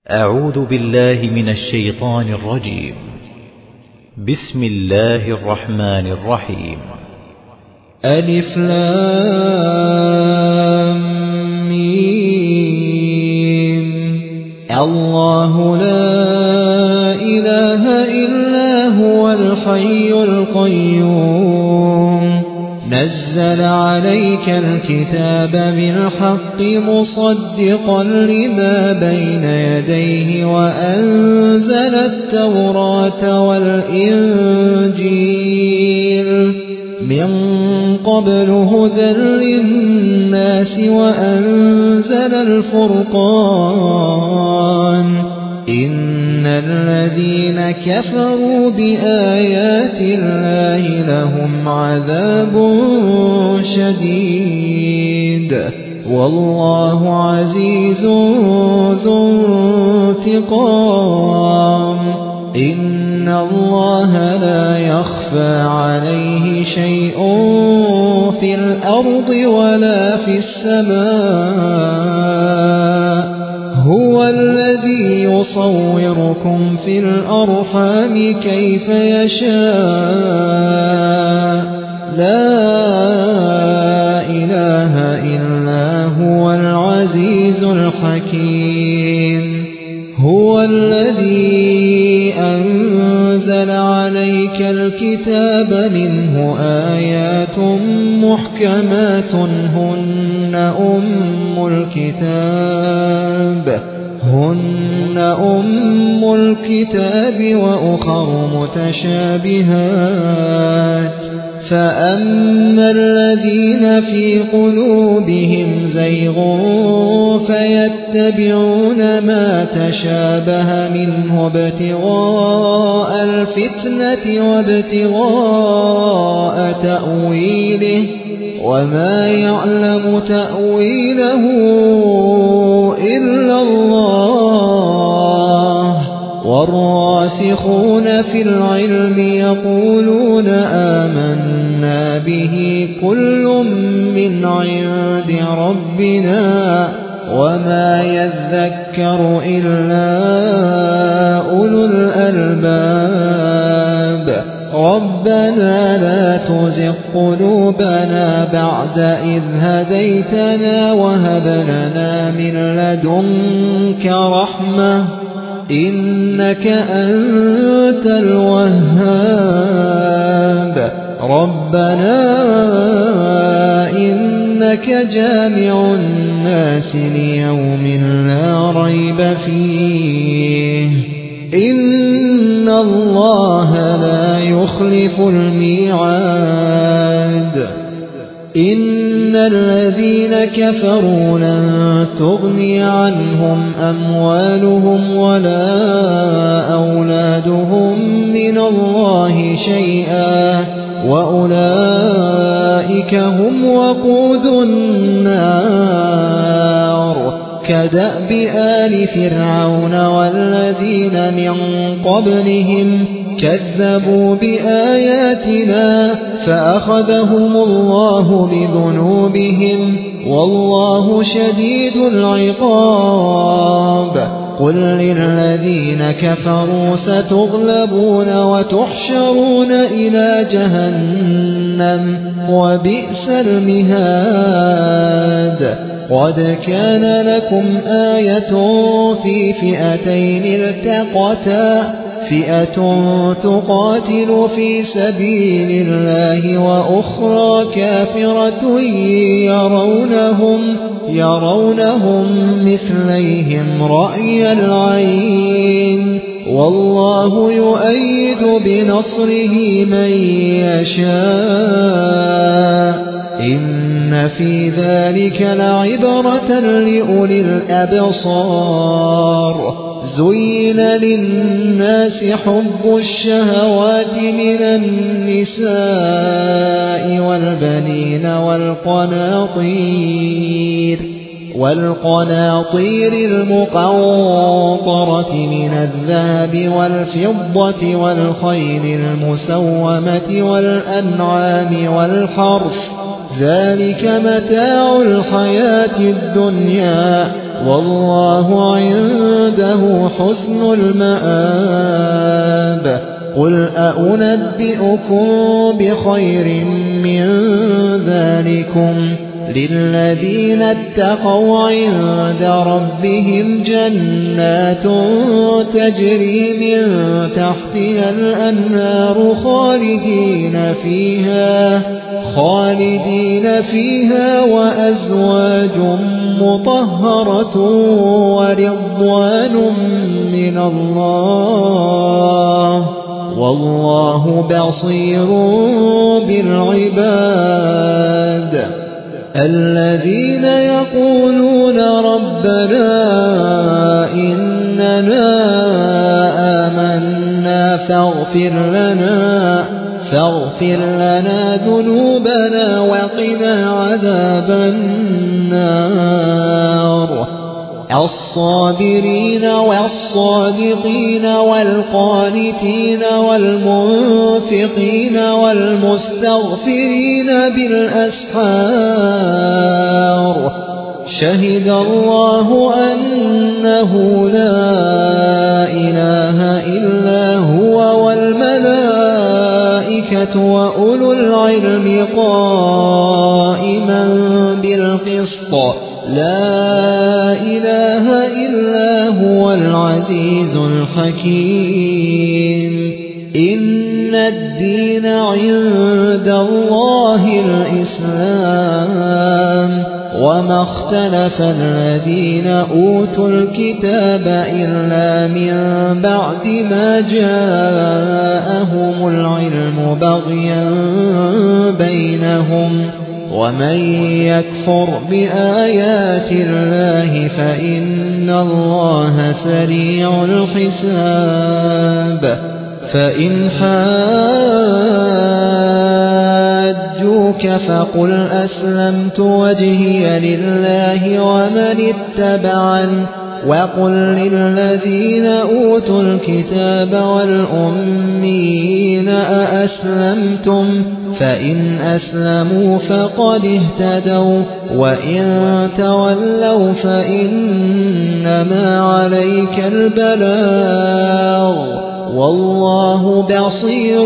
أعوذ بالله من الشيطان الرجيم. بسم الله الرحمن الرحيم. ألف لام ميم. الله لا إله إلا هو الحي القيوم نزل عليك الكتاب بالحق مصدقا لما بين يديه وأنزل التوراة والإنجيل من قبل هدى للناس وأنزل الفرقان إن الذين كفروا بآيات الله لهم عذاب شديد والله عزيز ذو انتقام. إن الله لا يخفى عليه شيء في الأرض ولا في السماء. هو الذي يصوركم في الأرحام كيف يشاء. لا إله إلا هو العزيز الحكيم. هو الذي أنزل عليك الكتاب منه آيات محكمات هن أم الكتاب وأخر متشابهات. فأما الذين في قلوبهم زيغ فيتبعون ما تشابه منه ابتغاء الفتنة وابتغاء تأويله وما يعلم تأويله إلا الله. والراسخون في العلم يقولون آمنا به كل من عند ربنا وما يذكر إلا أولو الألباب. ربنا لا تزغ قلوبنا بعد إذ هديتنا وهب لنا من لدنك رحمة إنك أنت الوهاب. ربنا إنك جامع الناس ليوم لا ريب فيه إن الله لا يخلف الميعاد. إن الذين كفروا لن تغني عنهم أموالهم ولا أولادهم من الله شيئا وأولئك هم وقود النار. كدأب آل فرعون والذين من قبلهم كذبوا بآياتنا فأخذهم الله بذنوبهم والله شديد العقاب. قل للذين كفروا ستغلبون وتحشرون إلى جهنم وبئس المهاد. قد كان لكم آية في فئتين التقتا فئة تقاتل في سبيل الله وأخرى كافرة يرونهم مثليهم رأي العين والله يؤيد بنصره من يشاء. إن في ذلك لعبرة لأولي الأبصار. زين للناس حب الشهوات من النساء والبنين والقناطير المقنطرة من الذهب والفضة والخيل المسومة والأنعام والحرث ذلك متاع الحياة الدنيا والله عنده حسن المآب قل أنبئكم بخير من ذلكم للذين اتقوا عند ربهم جنات تجري من تحتها الأنهار خالدين فيها وأزواج مطهرة ورضوان من الله والله بصير بالعباد الذين يقولون ربنا إننا آمنا فاغفر لنا ذنوبنا وقنا عذاب النار الصابرين والصادقين والقانتين والمنفقين والمستغفرين بالأسحار شهد الله أنه لا إله إلا هو والملائكة وأولو العلم قائما بالقسط لا إله إلا هو العزيز الحكيم إن الدين عند الله الإسلام وما اختلف الذين أوتوا الكتاب إلا من بعد ما جاءهم العلم بغيا بينهم ومن يكفر بآيات الله فإن الله سريع الحساب فإن حاجوك فقل أسلمت وجهي لله ومن اتبعن وقل للذين أوتوا الكتاب والأميين أأسلمتم فإن أسلموا فقد اهتدوا وإن تولوا فإنما عليك البلاغ والله بصير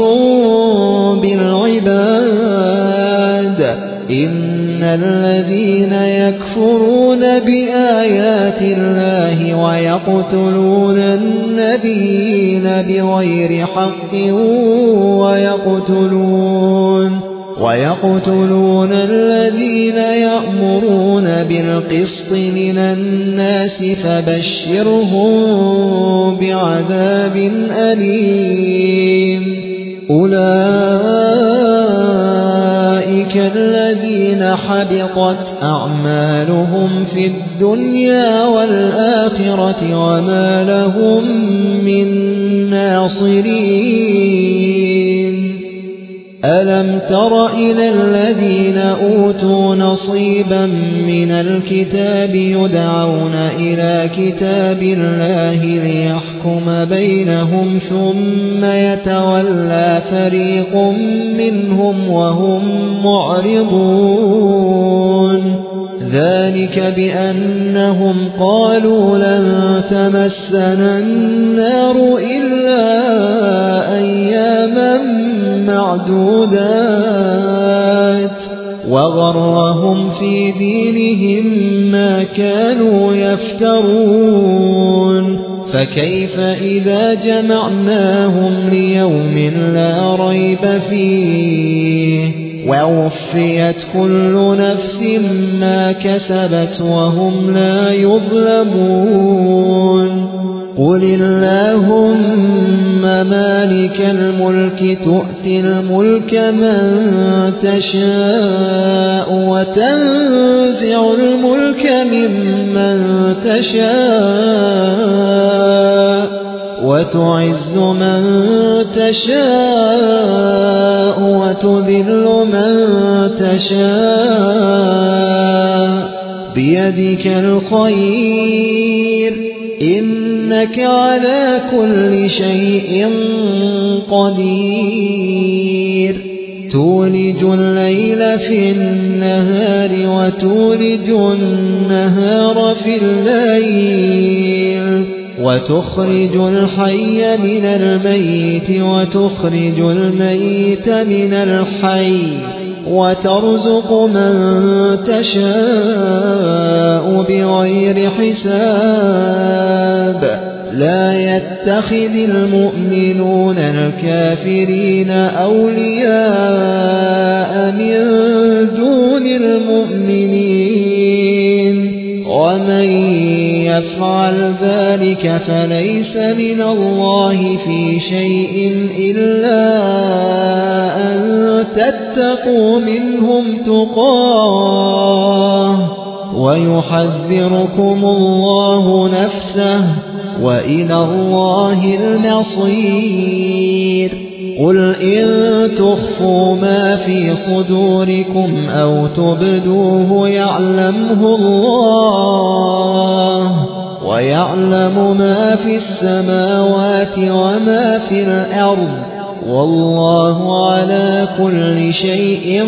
بالعباد إن الذين يكفرون بآيات الله ويقتلون النبيين بغير حق ويقتلون الذين يأمرون بالقسط من الناس فبشرهم بعذاب أليم أولئك الذين حبطت أعمالهم في الدنيا والآخرة وما لهم من ناصرين ألم تر إلى الذين أوتوا نصيبا من الكتاب يدعون إلى كتاب الله ليحكم بينهم ثم يتولى فريق منهم وهم معرضون ذلك بأنهم قالوا لن تمسنا النار إلا أياما معدودات وغرهم في دينهم ما كانوا يفترون فكيف إذا جمعناهم ليوم لا ريب فيه ووفيت كل نفس ما كسبت وهم لا يظلمون قل اللهم مالك الملك تؤتي الملك من تشاء وتنزع الملك ممن تشاء وتعز من تشاء وتذل من تشاء بيدك الخير إنك على كل شيء قدير تولج الليل في النهار وتولج النهار في الليل وتخرج الحي من الميت وتخرج الميت من الحي وترزق من تشاء بغير حساب لا يتخذ المؤمنون الكافرين أولياء من دون المؤمنين ومن يفعل ذلك فليس من الله في شيء إلا أن تتقوا منهم تقاه ويحذركم الله نفسه وإلى الله المصير قل إن تخفوا ما في صدوركم أو تبدوه يعلمه الله ويعلم ما في السماوات وما في الأرض والله على كل شيء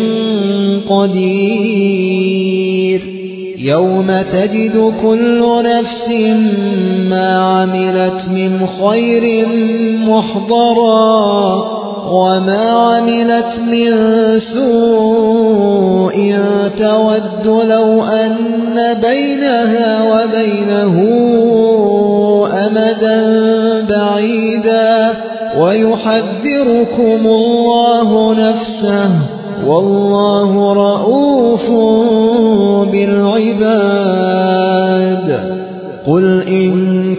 قدير يوم تجد كل نفس ما عملت من خير محضرا وما عملت من سوء تود لو أن بينها وبينه أمدا بعيدا ويحذركم الله نفسه والله رؤوف بالعباد قل إن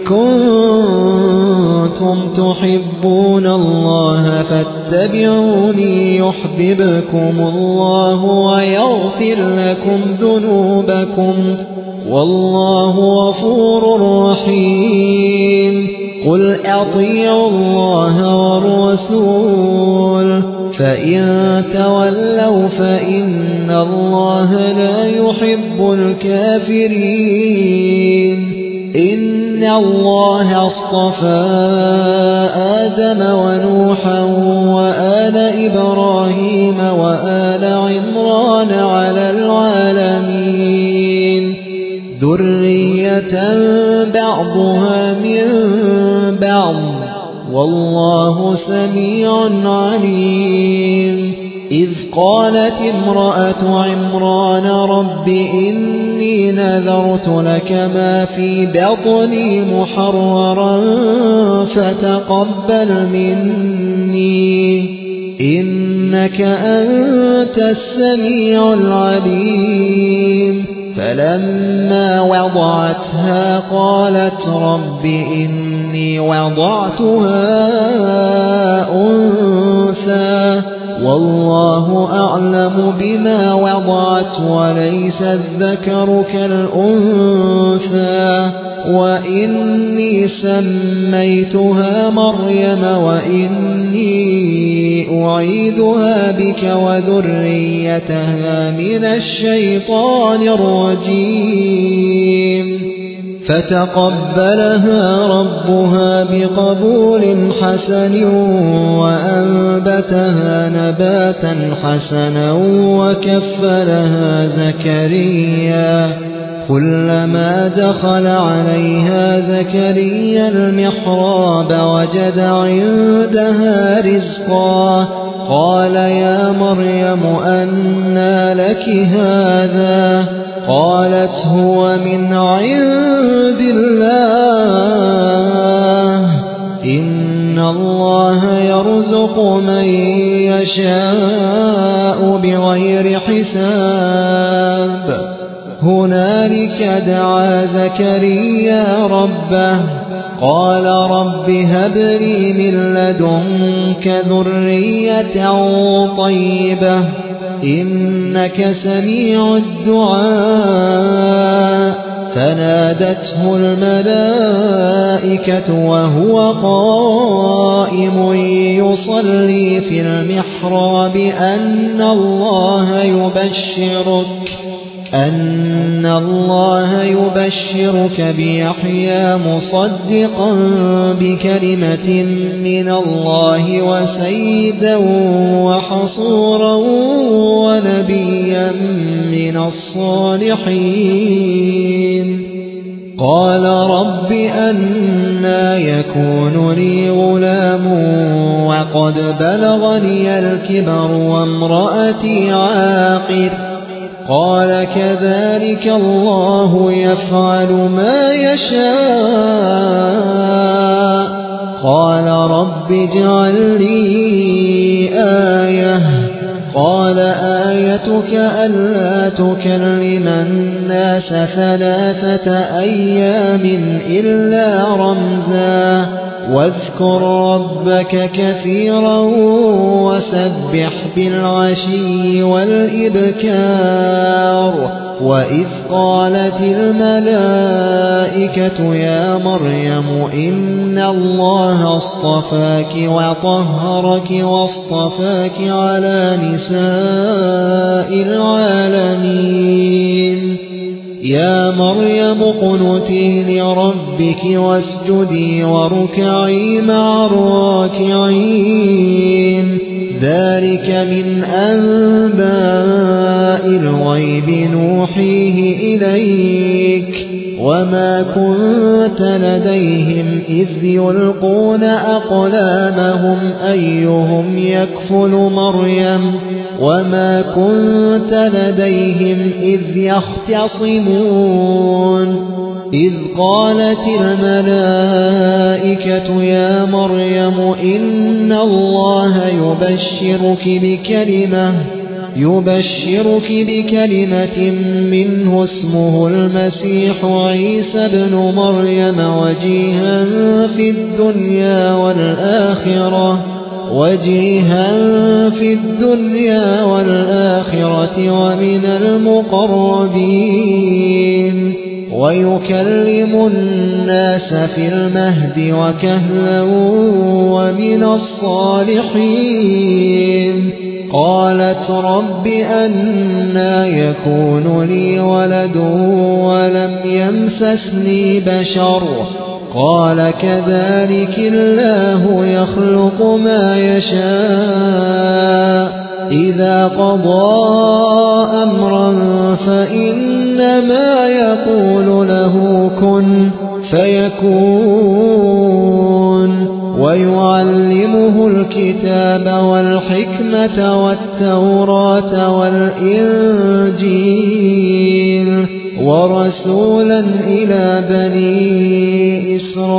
كنتم تحبون الله فاتبعوني يحببكم الله ويغفر لكم ذنوبكم والله غفور رحيم قل أطيعوا الله والرسول فإن تولوا فإن الله لا يحب الكافرين إن الله اصطفى آدم ونوحا وآل إبراهيم وآل عمران على العالمين ذرية بعضها من بعض والله سميع عليم إذ قالت امرأة عمران رب إني نذرت لك ما في بطني محررا فتقبل مني إنك أنت السميع العليم فلما وضعتها قالت رب إني وضعتها أنثى والله أعلم بما وضعت وليس الذكر كالأنثى وإني سميتها مريم وإني أعيذها بك وذريتها من الشيطان الرجيم فتقبلها ربها بقبول حسن وأنبتها نباتا حسنا وكفلها زكريا كلما دخل عليها زكريا المحراب وجد عندها رزقا قال يا مريم أنى لك هذا قالت هو من عند الله إن الله يرزق من يشاء بغير حساب هنالك دعا زكريا ربه قال رب هب لي من لدنك ذرية طيبة إنك سميع الدعاء فنادته الملائكة وهو قائم يصلي في المحراب أن الله أن الله يبشرك بيحيى مصدقا بكلمة من الله وسيدا وحصورا ونبيا من الصالحين. قال رب أنى يكون لي غلام وقد بلغني الكبر وامرأتي عاقر. قال كذلك الله يفعل ما يشاء. قال رب اجعل لي آية. قال آيتك ألا تكلم الناس 3 أيام إلا رمزا واذكر ربك كثيرا وسبح بالعشي والإبكار. وإذ قالت الملائكة يا مريم إن الله اصطفاك وطهرك واصطفاك على نساء العالمين. يا مريم اقنتي لربك واسجدي واركعي مع الراكعين. ذلك من أنباء الغيب نوحيه إليك وما كنت لديهم إذ يلقون أقلامهم أيهم يكفل مريم وما كنت لديهم إذ يختصمون. إذ قالت الملائكة يا مريم إن الله يبشرك بكلمة منه اسمه المسيح عيسى ابن مريم وجيها في الدنيا والآخرة ومن المقربين ويكلم الناس في المهد وكهلا ومن الصالحين. قالت رب أنى يكون لي ولد ولم يمسسني بشر. قال كذلك الله يخلق ما يشاء إذا قضى أمرا فإنما يقول له كن فيكون. ويعلمه الكتاب والحكمة والتوراة والإنجيل ورسولا إلى بني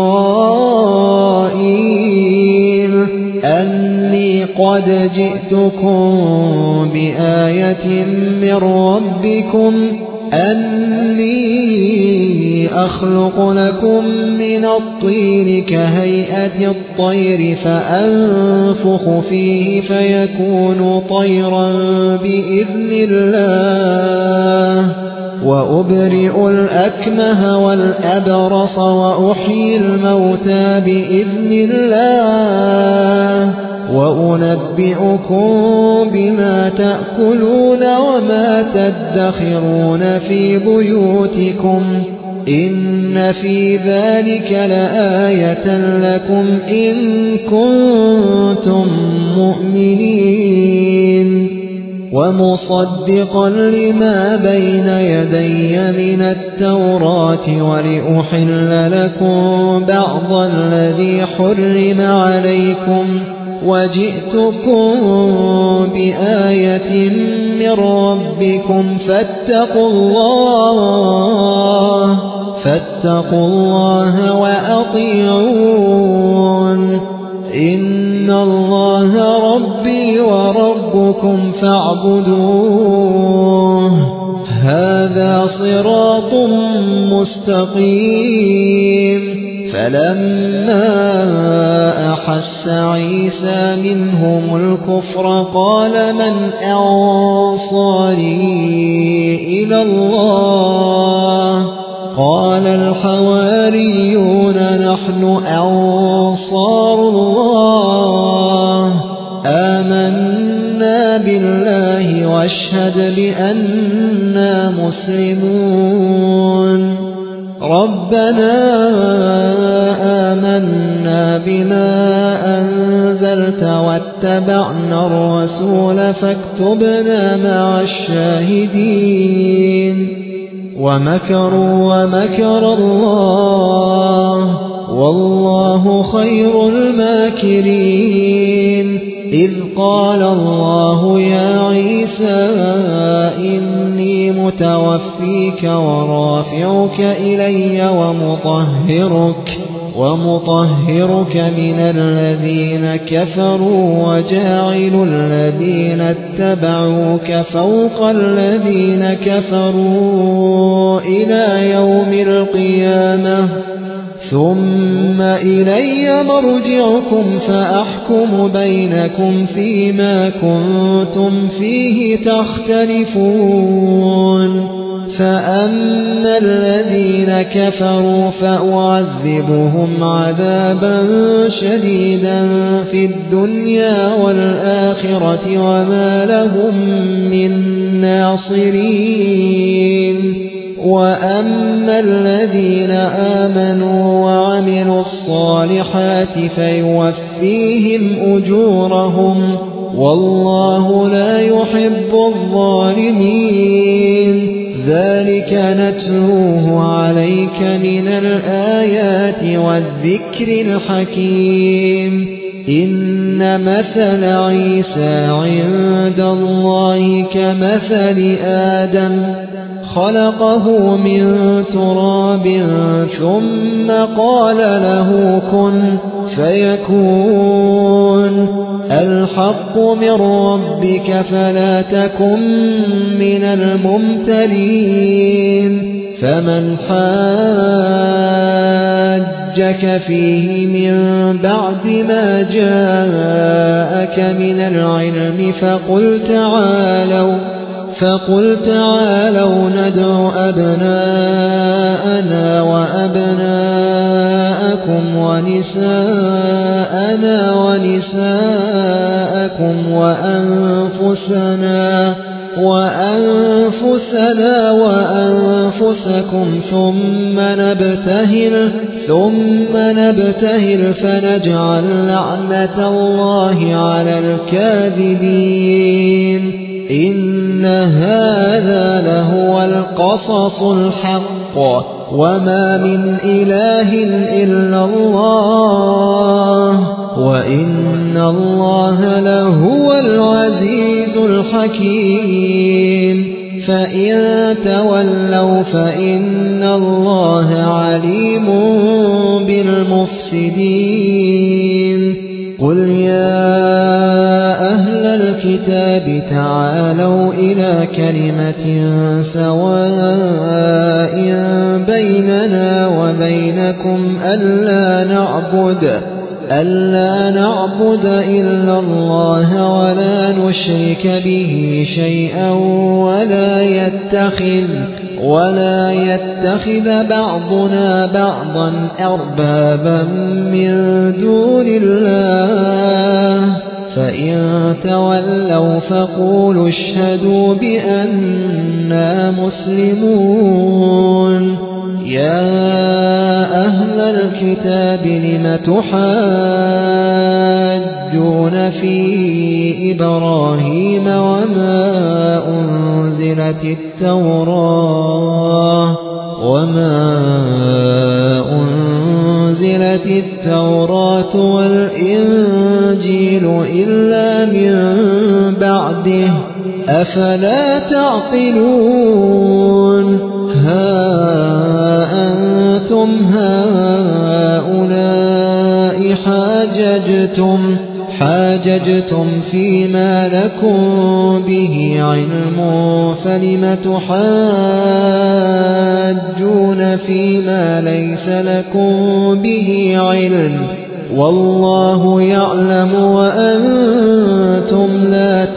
إسرائيل أني قد جئتكم بآية من ربكم أني أخلق لكم من الطين كهيئة الطير فأنفخ فيه فيكون طيرا بإذن الله وأبرئ الأكمه والأبرص وأحيي الموتى بإذن الله وأنبئكم بما تأكلون وما تدخرون في بيوتكم إن في ذلك لآية لكم إن كنتم مؤمنين. ومصدقا لما بين يدي من التوراة ولأحل لكم بعض الذي حرم عليكم وجئتكم بآية من ربكم فاتقوا الله وأطيعون. إن الله ربي وربكم فاعبدوه هذا صراط مستقيم. فلما أحس عيسى منهم الكفر قال من أنصاري إلى الله قال الحواريون نحن أنصار الله آمنا بالله واشهد بأننا مسلمون ربنا آمنا بما أنزلت واتبعنا الرسول فاكتبنا مع الشاهدين ومكروا ومكر الله والله خير الماكرين إذ قال الله يا عيسى إني متوفيك ورافعك إلي ومطهرك من الذين كفروا وجاعل الذين اتبعوك فوق الذين كفروا إلى يوم القيامة ثم إلي مرجعكم فأحكم بينكم فيما كنتم فيه تختلفون فأما الذين كفروا فأعذبهم عذابا شديدا في الدنيا والآخرة وما لهم من ناصرين وأما الذين آمنوا وعملوا الصالحات فيوفيهم أجورهم والله لا يحب الظالمين ذلك نتلوه عليك من الآيات والذكر الحكيم إن مثل عيسى عند الله كمثل آدم خلقه من تراب ثم قال له كن فيكون الحق من ربك فلا تكن من الممترين فمن حاجك فيه من بعد ما جاءك من العلم فقل تعالوا ندع أبناءنا وأبناءكم ونساءنا ونساءكم وأنفسنا وأنفسكم ثم نبتهل فنجعل لعنة الله على الكاذبين إن هذا لهو القصص الحق وما من إله إلا الله وإن الله لهو العزيز الحكيم فإن تولوا فإن الله عليم بالمفسدين قل يا أهل الكتاب تعالوا إلى كلمة سواء بيننا وبينكم ألا نعبد إلا الله ولا نشرك به شيئا ولا يتخذ بعضنا بعضا أربابا من دون الله فإن تولوا فقولوا اشهدوا بأننا مسلمون يا أهل الكتاب لم تحاجون في إبراهيم وما أنزلت التوراة والإنجيل إلا من بعده أفلا تعقلون ها أنتم هؤلاء حاججتم فيما لكم به علم فلم تحاجون فيما ليس لكم به علم والله يعلم وأنتم لا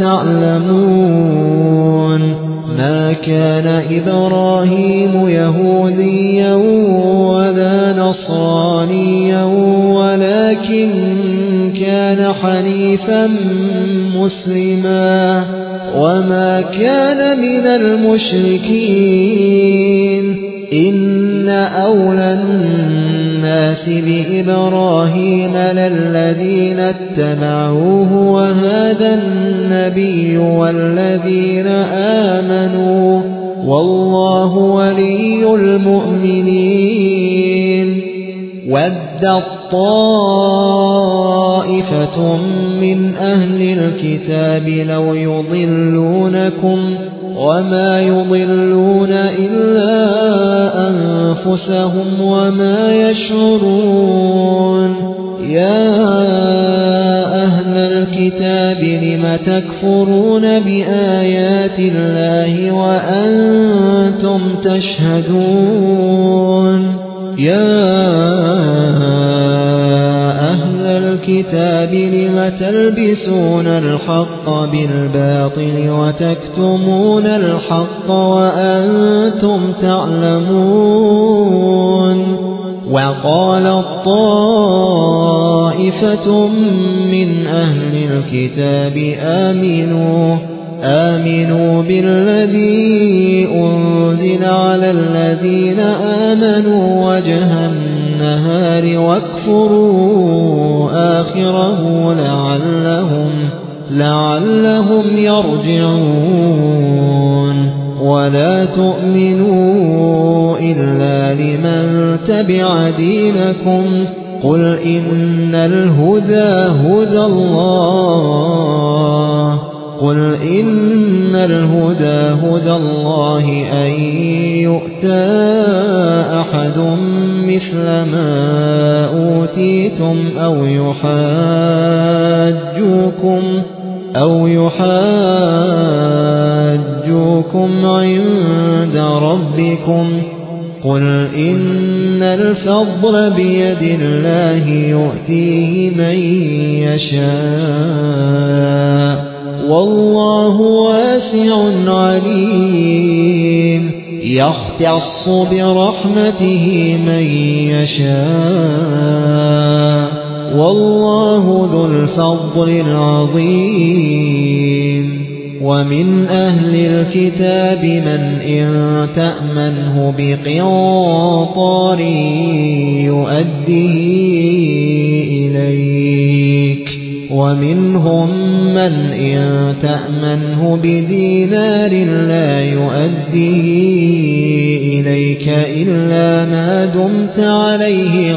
تعلمون ما كان إبراهيم يهوديا ولا نصرانيا ولكن كان حنيفا مسلما وما كان من المشركين إن أولى الناس بإبراهيم للذين اتبعوه وهذا النبي والذين آمنوا والله ولي المؤمنين ودت طائفة من أهل الكتاب لو يضلونكم وما يضلون إلا أنفسهم وما يشعرون يا أهل الكتاب لم تكفرون بآيات الله وأنتم تشهدون يا أهل الكتاب لم تلبسون الحق بالباطل وتكتمون الحق وأنتم تعلمون وقالت طائفة من أهل الكتاب آمنوا بالذي أنزل على الذين آمنوا وجه النهار واكفروا آخره لعلهم يرجعون ولا تؤمنوا إلا لمن تبع دينكم قل إن الهدى هدى الله أن يؤتى أحد مثل ما أوتيتم أو يحاجوكم عند ربكم قل إن الفضل بيد الله يؤتيه من يشاء والله واسع عليم يختص برحمته من يشاء والله ذو الفضل العظيم ومن أهل الكتاب من إن تأمنه بقنطار يؤديه إليك ومنهم من إن تأمنه بدينار لا يؤديه إليك إلا ما دمت عليه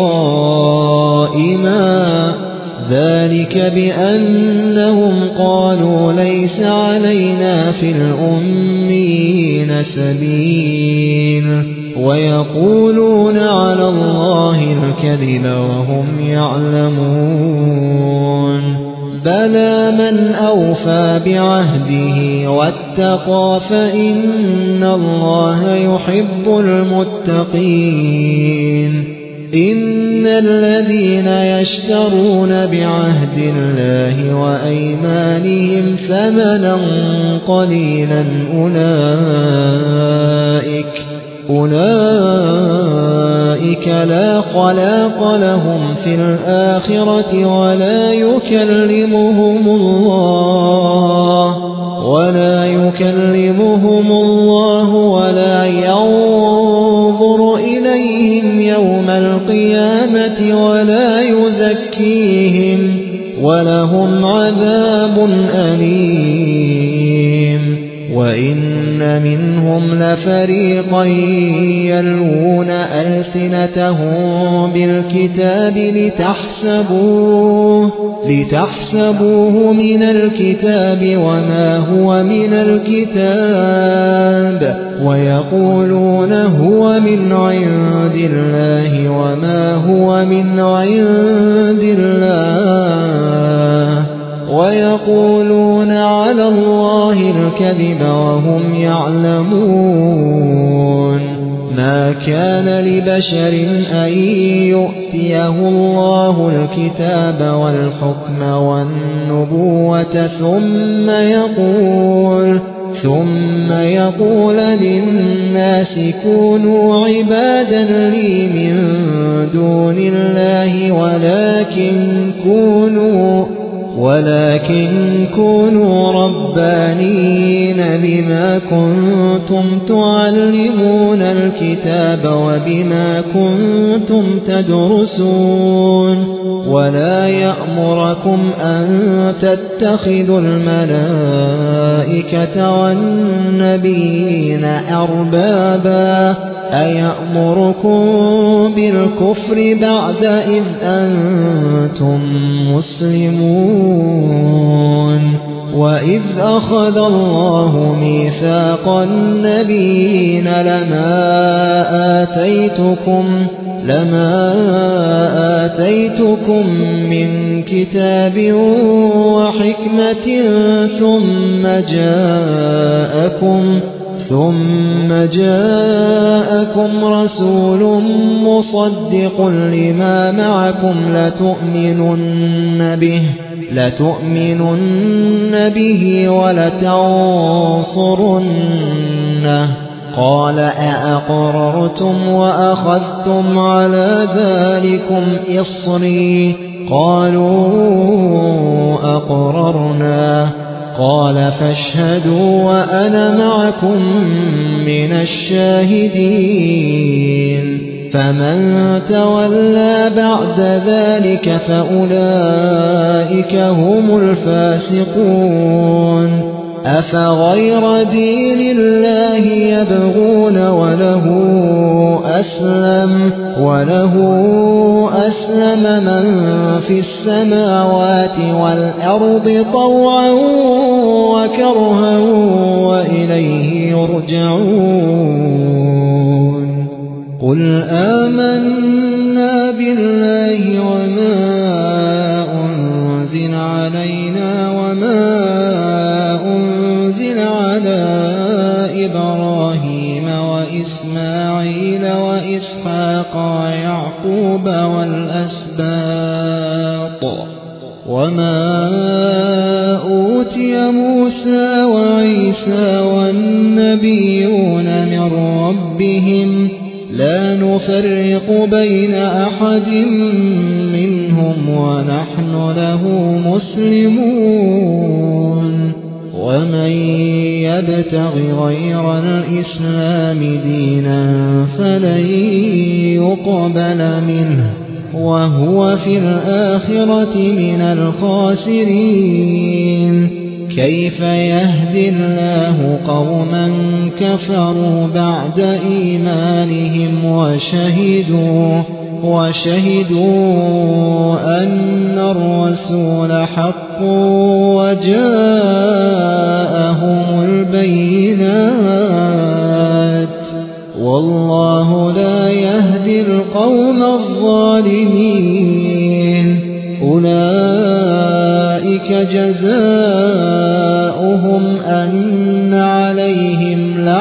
قائما ذلك بأنهم قالوا ليس علينا في الأميين سبيل ويقولون على الله الكذب وهم يعلمون بلى من أوفى بعهده واتقى فإن الله يحب المتقين إن الذين يشترون بعهد الله وأيمانهم ثمنا قليلا أولئك لا خلاق لهم في الآخرة ولا يكلمهم الله ولا ينظر إليهم يوم القيامة ولا يزكيهم ولهم عذاب أليم وإن منهم لفريقا يلوون ألسنتهم بالكتاب لتحسبوه من الكتاب وما هو من الكتاب ويقولون هو من عند الله وما هو من عند الله ويقولون على الله الكذب وهم يعلمون ما كان لبشر أن يؤتيه الله الكتاب والحكم والنبوة ثم يقول للناس كونوا عبادا لي من دون الله ولكن كونوا ربانيين بما كنتم تعلمون الكتاب وبما كنتم تدرسون ولا يأمركم أن تتخذوا الملائكة والنبيين أربابا أيأمركم بالكفر بعد إذ أنتم مسلمون وإذ أخذ الله ميثاق النبيين لما آتيتكم من كتاب وحكمة ثم جاءكم رسول مصدق لما معكم لتؤمنن به ولتنصرنه قال أأقررتم وأخذتم على ذلكم إصري قالوا أقررنا قال فاشهدوا وأنا معكم من الشاهدين فمن تولى بعد ذلك فأولئك هم الفاسقون أفغير دين الله يبغون وله أسلم من في السماوات والأرض طوعا وكرها وإليه يرجعون قل آمنا بالله وما أنزل علينا وما أنزل على إبراهيم وإسماعيل وإسحاق ويعقوب والأسباط وما أوتي موسى وعيسى والنبيون من ربهم لا نفرق بين أحد منهم ونحن له مسلمون ومن يبتغ غير الإسلام دينا فلن يقبل منه وهو في الآخرة من الخاسرين كيف يهدي الله قوما كفروا بعد إيمانهم وشهدوا أن الرسول حق وجاءهم البينات والله لا يهدي القوم الظالمين أولئك جزاؤهم أن عليهم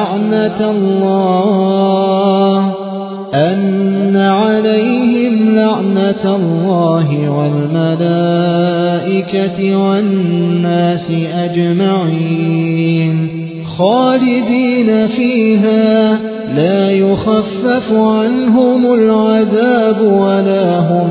لعنة الله والملائكة والناس أجمعين خالدين فيها لا يخفف عنهم العذاب ولا هم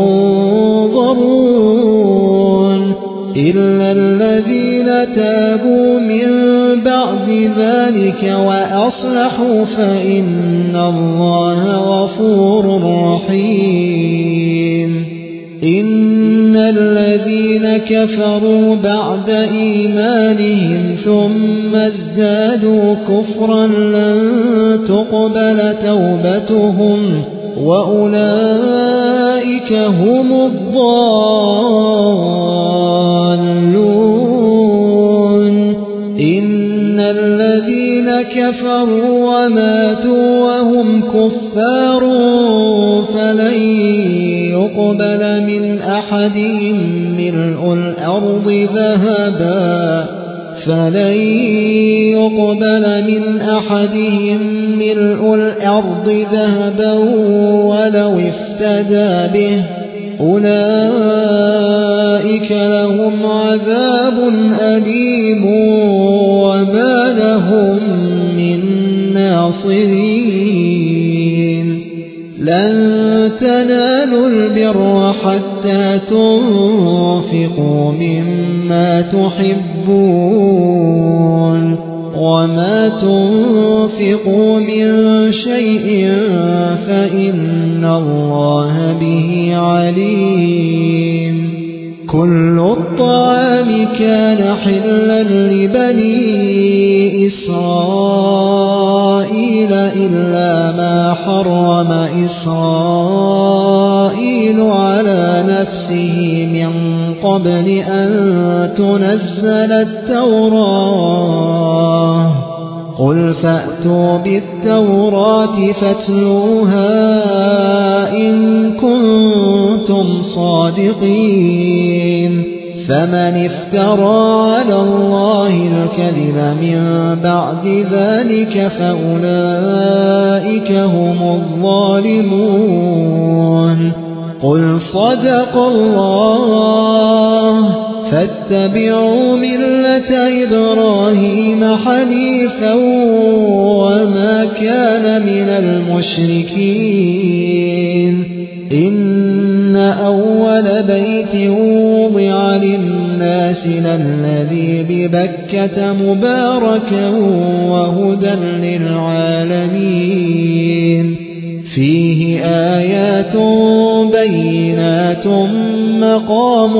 ينظرون إلا الذين تابوا من بعد ذلك وأصلحوا فإن الله غفور رحيم إن الذين كفروا بعد إيمانهم ثم ازدادوا كفرا لن تقبل توبتهم وأولئك هم الضالون إن الذين كفروا وماتوا وهم كفار فلن يقبل من أحدهم ملء الأرض ذهبا ولو افتدى به أولئك لهم عذاب أليم وما الناصرين لن تنالوا البر حتى تنفقوا مما تحبون وما تنفقوا من شيء فإن الله به عليم كل الطعام كان حلا لبني إسرائيل إلا ما حرم إسرائيل على نفسه من قبل أن تنزل التوراة قل فأتوا بالتوراة فاتلوها إن كنتم صادقين فمن افترى على الله الكذب من بعد ذلك فأولئك هم الظالمون قل صدق الله فاتبعوا ملة إبراهيم حنيفا وما كان من المشركين إن أول بيت وضع للناس للذي ببكة مباركا وهدى للعالمين فيه آيات بينات مقام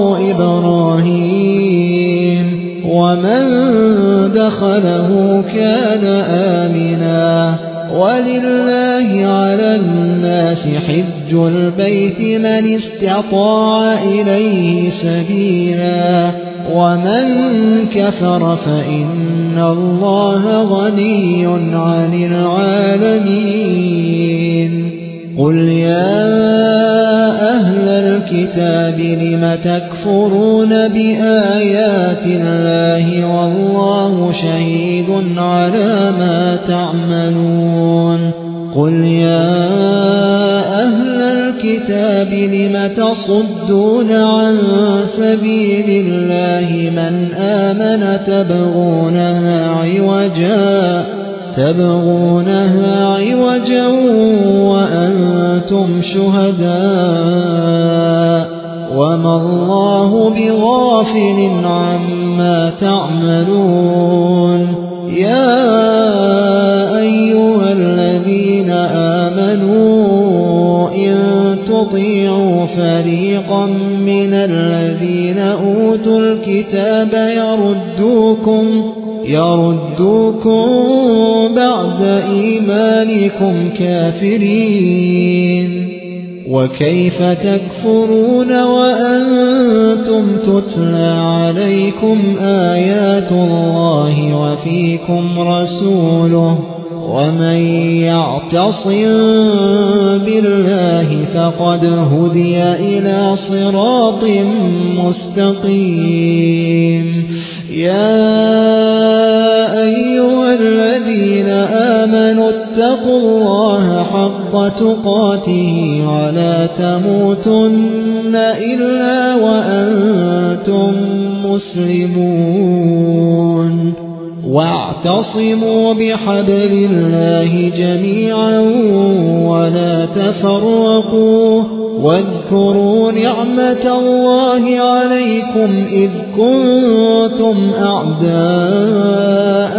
إبراهيم ومن دخله كان آمنا ولله على الناس حج البيت من استطاع إليه سبيلا ومن كفر فإن الله غني عن العالمين قل يا أهل الكتاب لم تكفرون بآيات الله والله شهيد على ما تعملون قل يا أهل الكتاب لم تصدون عن سبيل الله من آمن تبغونها عوجا وأنتم شهداء وما الله بغافل عما تعملون يا أيها الذين آمنوا إن تطيعوا فريقا من الذين أوتوا الكتاب يردوكم بعد إيمانكم كافرين وكيف تكفرون وأنتم تتلى عليكم آيات الله وفيكم رسوله ومن يعتصم بالله فقد هدي إلى صراط مستقيم يا أيها الذين آمنوا اتقوا الله حق تقاته ولا تموتن إلا وأنتم مسلمون واعتصموا بحبل الله جميعا ولا تفرقوا واذكروا نعمة الله عليكم إذ كنتم أعداء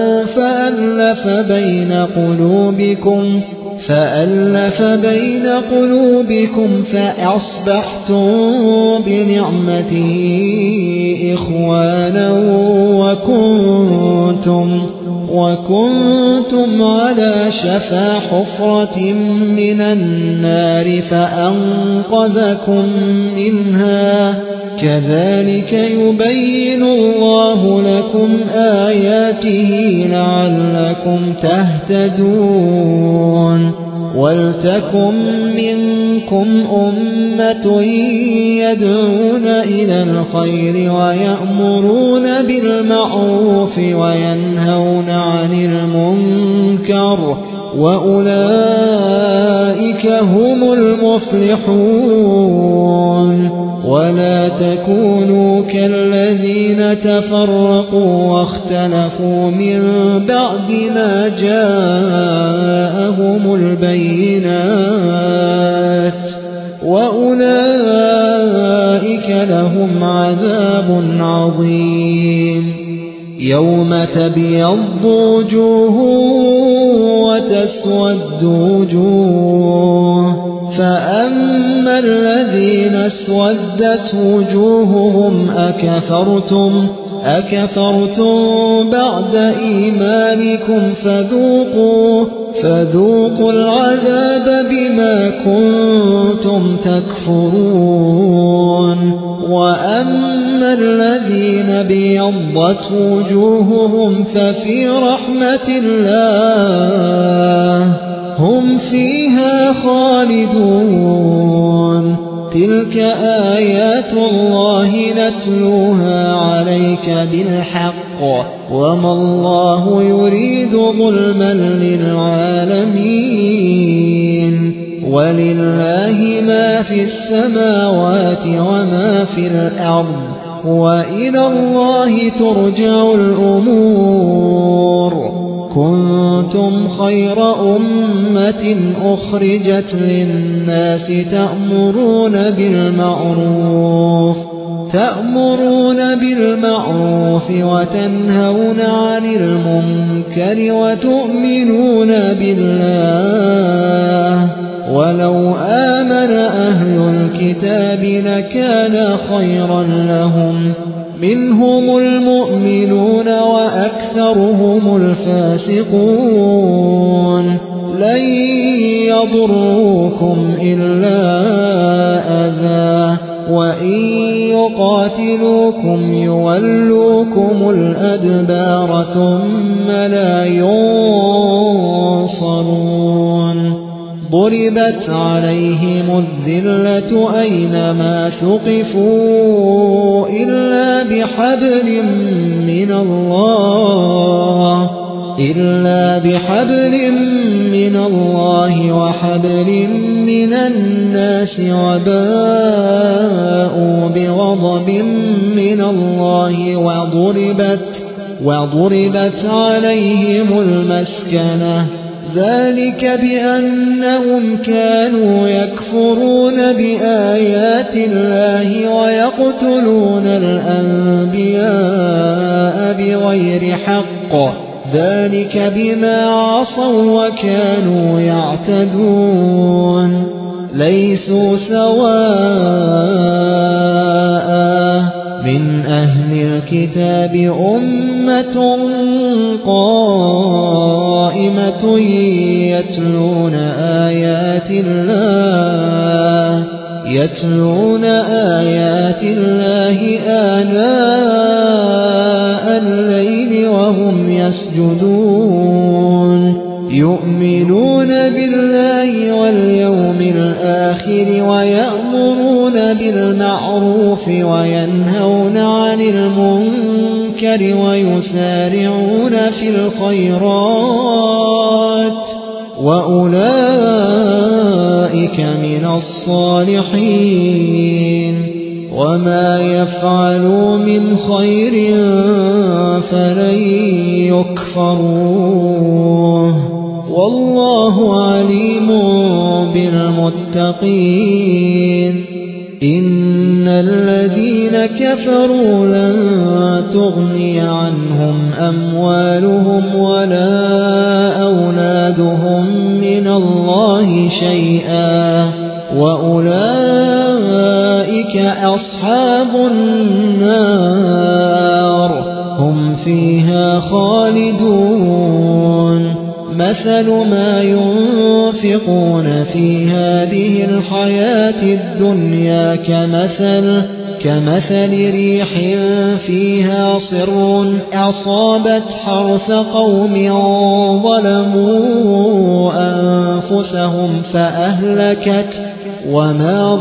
فألف بين قلوبكم فأصبحتم بنعمته إخوانا وكنتم على شفا حفرة من النار فأنقذكم منها كذلك يبين الله لكم آياته لعلكم تهتدون ولتكن منكم أمة يدعون إلى الخير ويأمرون بالمعروف وينهون عن المنكر وأولئك هم المفلحون ولا تكونوا كالذين تفرقوا واختلفوا من بعد ما جاءهم البينات وأولئك لهم عذاب عظيم يوم تبيض وجوه وتسود وجوه فأما الذين اسودت وجوههم أكفرتم بعد إيمانكم فذوقوا العذاب بما كنتم تكفرون وأما الذين بيضت وجوههم ففي رحمة الله هم فيها خالدون تلك آيات الله نتلوها عليك بالحق وما الله يريد ظلما للعالمين ولله ما في السماوات وما في الأرض وإلى الله ترجع الأمور كنتم خير أمة أخرجت للناس تأمرون بالمعروف وتنهون عن المنكر وتؤمنون بالله ولو آمن أهل الكتاب لكان خيرا لهم منهم المؤمنون وأكثرهم الفاسقون لن يضروكم إلا أذى وإن يقاتلوكم يولوكم الأدبار ثم لا ينصرون ضربت عليهم الذلة أينما ثقفوا إلا بحبل من الله وحبل من الناس وباءوا بغضب من الله وضربت عليهم المسكنة ذلك بأنهم كانوا يكفرون بآيات الله ويقتلون الأنبياء بغير حق ذلك بما عصوا وكانوا يعتدون ليسوا سواء من أهل الكتاب أمة قائمة يتلون آيات الله آناء الليل وهم يسجدون يؤمنون بالله واليوم الآخر ويأمرون بالمعروف وينهون عن المنكر ويسارعون في الخيرات وأولئك من الصالحين وما يفعلوا من خير فلن يكفروه والله عليم بالمتقين إن الذين كفروا لن تغني عنهم أموالهم ولا أولادهم من الله شيئا وأولئك أصحاب النار هم فيها خالدون مثل ما ينفقون في هذه الحياة الدنيا كمثل ريح فيها صر أصابت حرث قوم ظلموا أنفسهم فأهلكت وما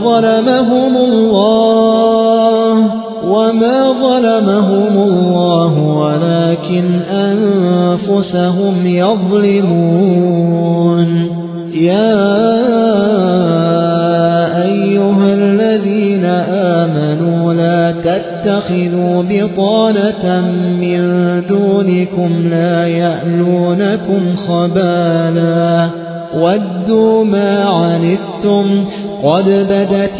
ظلمهم الله ولكن أنفسهم يظلمون يا أيها الذين آمنوا لا تتبعوا تتخذوا بطانة من دونكم لا يألونكم خبالا ودوا ما عنتم قد بدت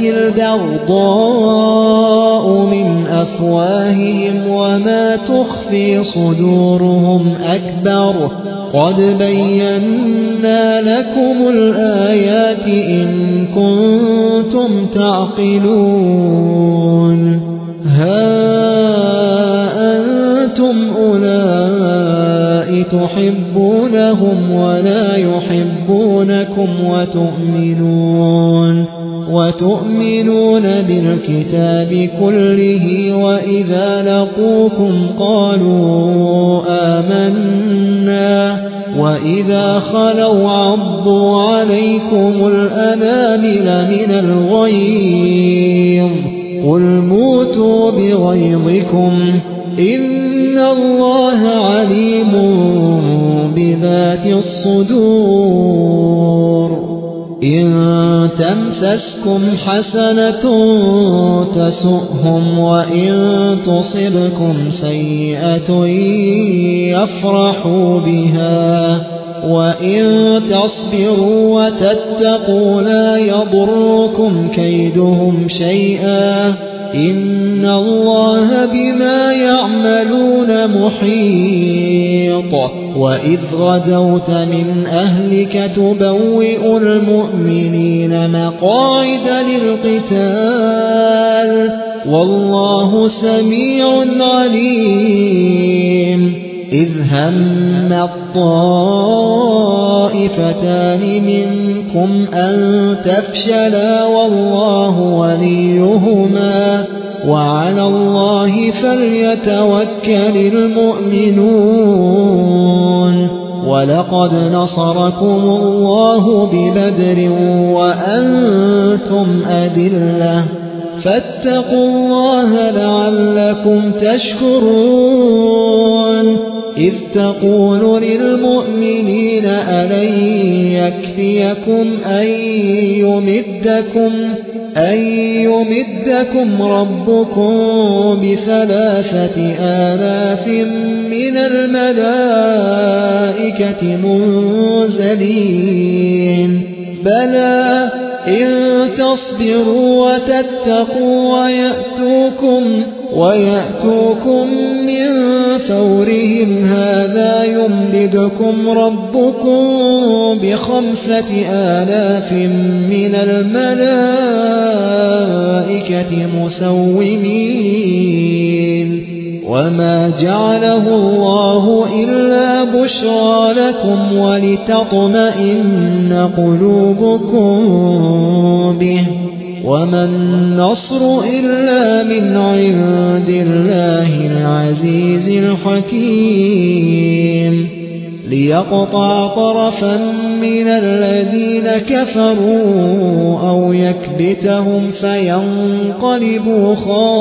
البغضاء من أفواههم وما تخفي صدورهم أكبر قد بينا لكم الآيات إن كنتم تعقلون ها أنتم أولئك تحبونهم ولا يحبونكم وتؤمنون بالكتاب كله وإذا لقوكم قالوا آمنا وإذا خلوا عضوا عليكم الأنامل من الغيظ قل موتوا بغيظكم إن الله عليم بذات الصدور إن تمسسكم حسنة تسؤهم وإن تصبكم سيئة يفرحوا بها وإن تصبروا وتتقوا لا يضركم كيدهم شيئا إن الله بما يعملون محيط وإذ غدوت من أهلك تبوئ المؤمنين مقاعد للقتال والله سميع عليم إذ هم الطائفتان منكم أن تفشلا والله وليهما وعلى الله فليتوكل المؤمنون ولقد نصركم الله ببدر وأنتم أذلة فاتقوا الله لعلكم تشكرون إذ تقول للمؤمنين ألن يكفيكم أن يمدكم ربكم ب3,000 من الملائكة منزلين بلى إن تصبروا وتتقوا ويأتوكم من فورهم هذا يمددكم ربكم ب5,000 من الملائكة مسومين وما جعله الله إلا بشرى لكم ولتطمئن قلوبكم به وما النصر إلا من عند الله العزيز الحكيم ليقطع طرفا من الذين كفروا أو يكبتهم فينقلبوا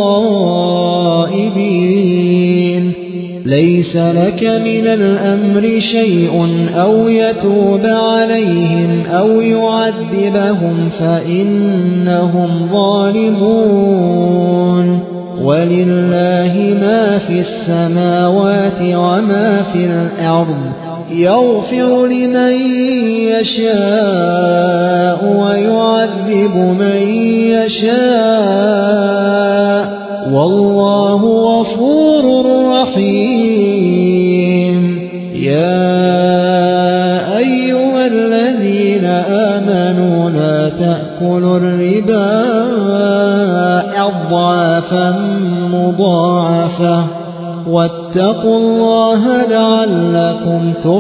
خائبين ليس لك من الأمر شيء أو يتوب عليهم أو يعذبهم فإنهم ظالمون ولله ما في السماوات وما في الأرض يغفر لمن يشاء ويعذب من يشاء والله غفور رحيم يا أيها الذين آمنوا لا تأكلوا الربا أضعافا مضاعفة واتقوا الله لعلكم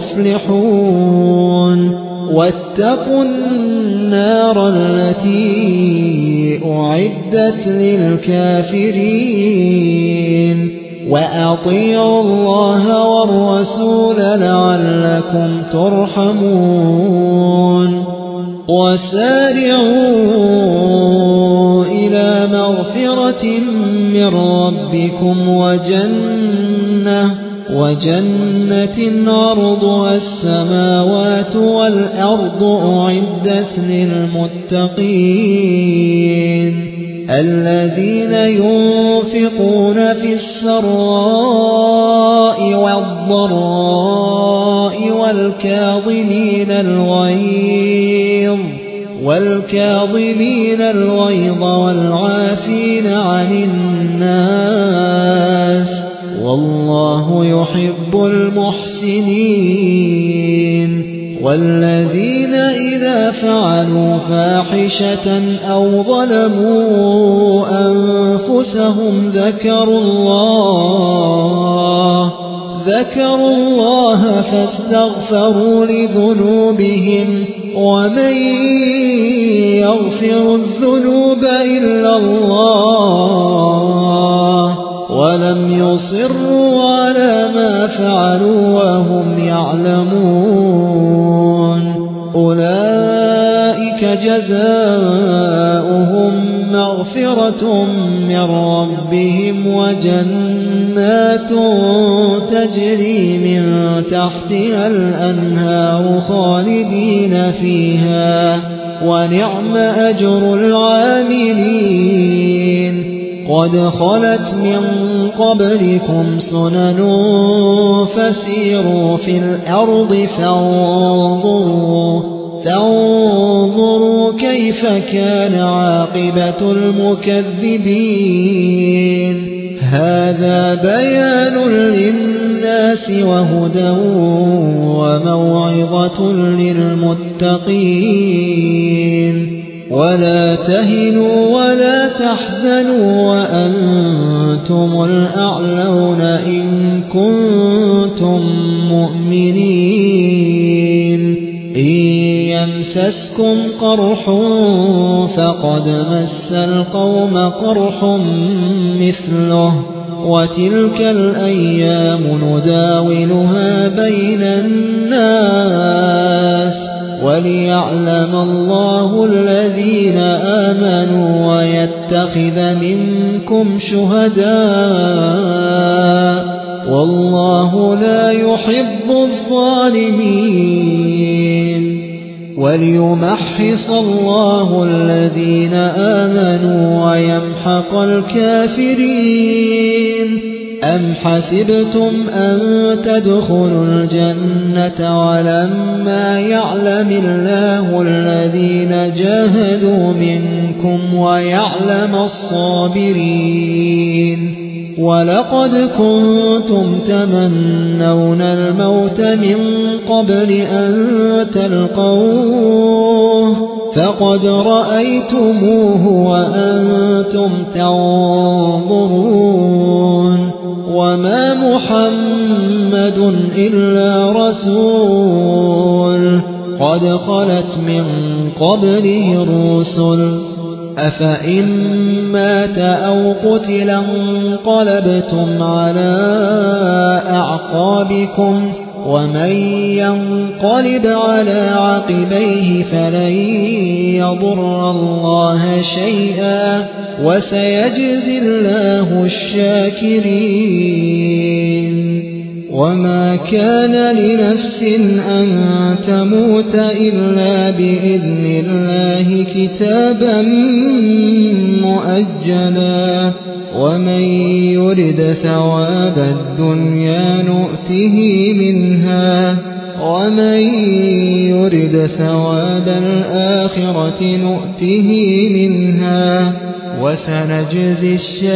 تفلحون واتقوا النار التي أعدت للكافرين وأطيعوا الله والرسول لعلكم ترحمون وسارعوا إلى مغفرة من ربكم وجنة عرضها السماوات والأرض أعدت للمتقين الذين ينفقون في السراء والضراء والكاظمين الغيظ والعافين عن الناس والله يحب المحسنين والذين إذا فعلوا فاحشة أو ظلموا أنفسهم ذكروا الله فاستغفروا لذنوبهم ومن يغفر الذنوب إلا الله ولم يصروا على ما فعلوا وهم يعلمون أولئك جزاؤهم مغفرة من ربهم وجنات تجري من تحتها الأنهار خالدين فيها ونعم أجر العاملين قد خلت من قبلكم سنن فسيروا في الأرض فانظروا كيف كان عاقبة المكذبين هذا بيان للناس وهدى وموعظة للمتقين ولا تهنوا ولا تحزنوا وأنتم الأعلون إن كنتم مؤمنين إن يمسسكم قرح فقد مس القوم قرح مثله وتلك الأيام نداولها بين الناس وليعلم الله الذين آمنوا ويتخذ منكم شهداء والله لا يحب الظالمين وليمحص الله الذين آمنوا ويمحق الكافرين أم حسبتم أن تدخلوا الجنة ولما يعلم الله الذين جاهدوا منكم ويعلم الصابرين ولقد كنتم تمنون الموت من قبل أن تلقوه فقد رأيتموه وأنتم تنظرون وما محمد إلا رسول قد خلت من قبله الرسل أفإن مات أو قتل انقلبتم على أعقابكم ومن ينقلب على عقبيه فلن يضر الله شيئا وسيجزي الله الشاكرين وما كان لنفس أن تموت إلا بإذن الله كتابا مؤجلا ومن يرد ثواب الدنيا نؤته منها ومن يرد ثواب الآخرة نؤته منها وسنجزي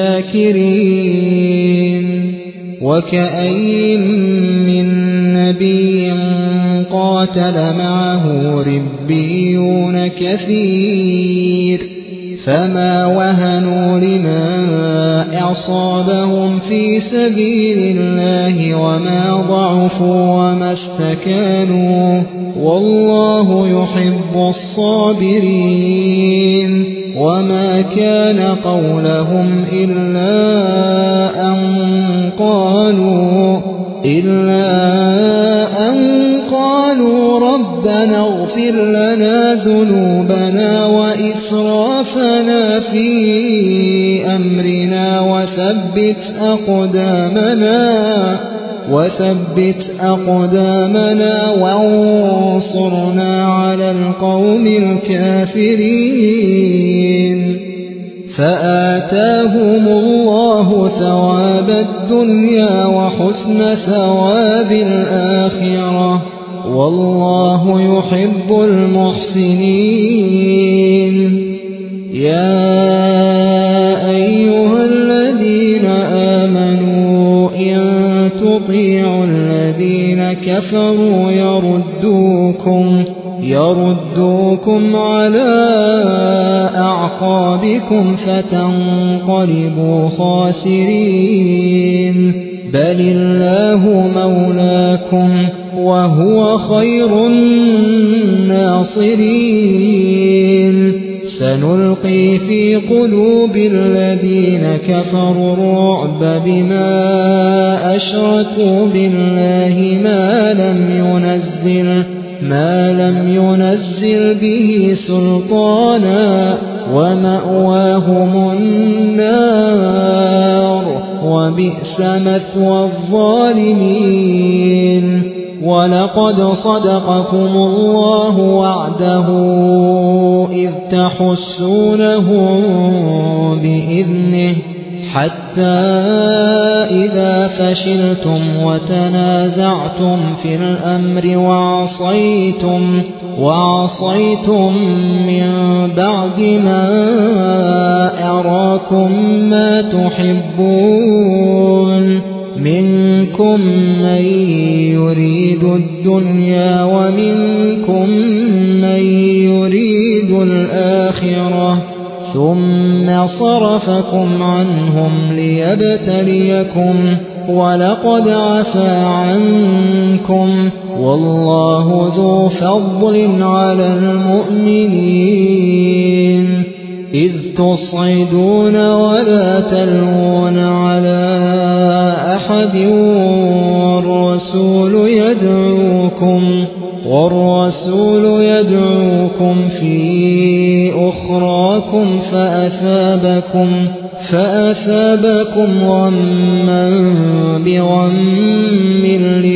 الشاكرين وكأين من نبي قاتل معه ربيون كثير فما وهنوا لما أصابهم في سبيل الله وما ضعفوا وما استكانوا والله يحب الصابرين وما كان قولهم إلا أن قالوا ربنا اغفر لنا ذنوبنا وإسرافنا في أمرنا وثبت أقدامنا وانصرنا على القوم الكافرين فآتاهم الله ثواب الدنيا وحسن ثواب الآخرة والله يحب المحسنين. يا أيها الذين آمنوا إن تطيعوا الذين كفروا يردوكم على أعقابكم فتنقلبوا خاسرين. بل الله مولاكم وهو خير الناصرين. سنلقي في قلوب الذين كفروا الرعب بما أشركوا بالله ما لم ينزل به سلطانا ومأواهم النار وبئس مثوى الظالمين. ولقد صدقكم الله وعده إذ تحسونهم بإذنه حتى إذا فشلتم وتنازعتم في الأمر وعصيتم من بعد ما أراكم ما تحبون منكم من يريد الدنيا ومنكم من يريد الآخرة ثم صرفكم عنهم ليبتليكم ولقد عفا عنكم والله ذو فضل على المؤمنين. إذ تصعدون ولا تلوون على أحد والرسول يدعوكم في أخراكم فأثابكم غما بغم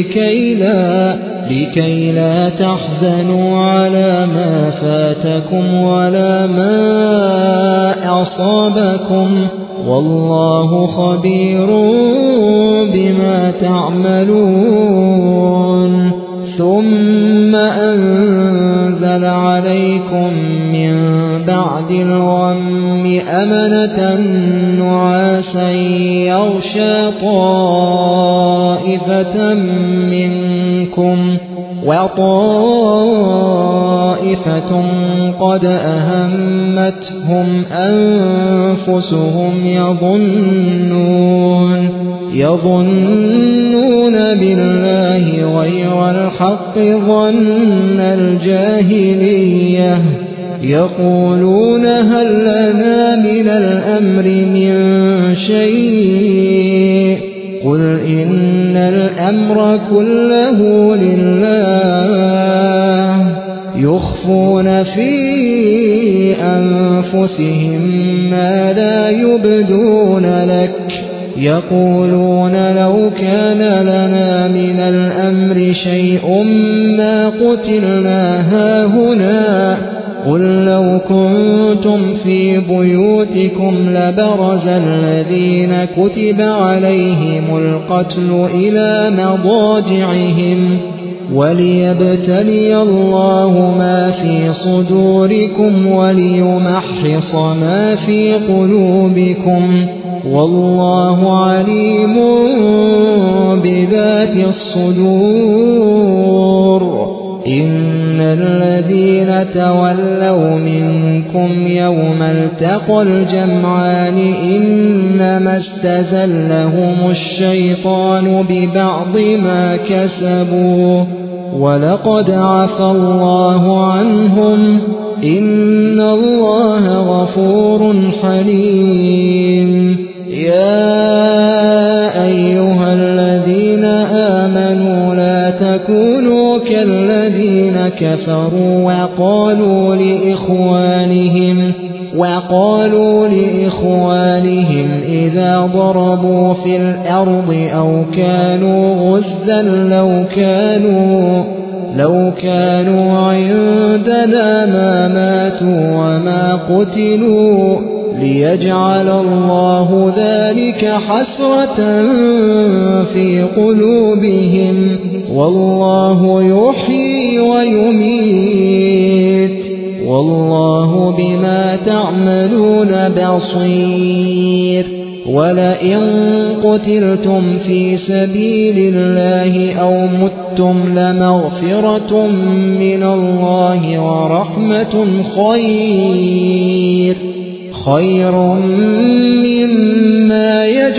لكي لا تحزنوا على ما فاتكم ولا ما أصابكم والله خبير بما تعملون. ثم أنزل عليكم من بعد الغم أمنة نعاسا يغشى طائفة منكم وطائفة قد أهمتهم أنفسهم يظنون بالله غير الحق ظن الجاهلية يقولون هل لنا من الأمر من شيء قل إن الأمر كله لله يخفون في أنفسهم ما لا يبدون لك يقولون لو كان لنا من الأمر شيء ما قتلنا هاهنا قل لو كنتم في بيوتكم لبرز الذين كتب عليهم القتل إلى مضاجعهم وليبتلي الله ما في صدوركم وليمحص ما في قلوبكم والله عليم بذات الصدور. إن الذين تولوا منكم يوم التقى الجمعان إنما استزلهم الشيطان ببعض ما كسبوا ولقد عفى الله عنهم إن الله غفور حليم. يا أيها الذين آمنوا لا تكونوا كالذين كفروا وقالوا لإخوانهم إذا ضربوا في الأرض أو كانوا غزا لو كانوا عندنا ما ماتوا وما قتلوا ليجعل الله ذلك حسرة في قلوبهم، والله يحيي ويميت، والله بما تعملون بصير. ولئن قتلتم في سبيل الله أو متم لمغفرة من الله ورحمة خير مما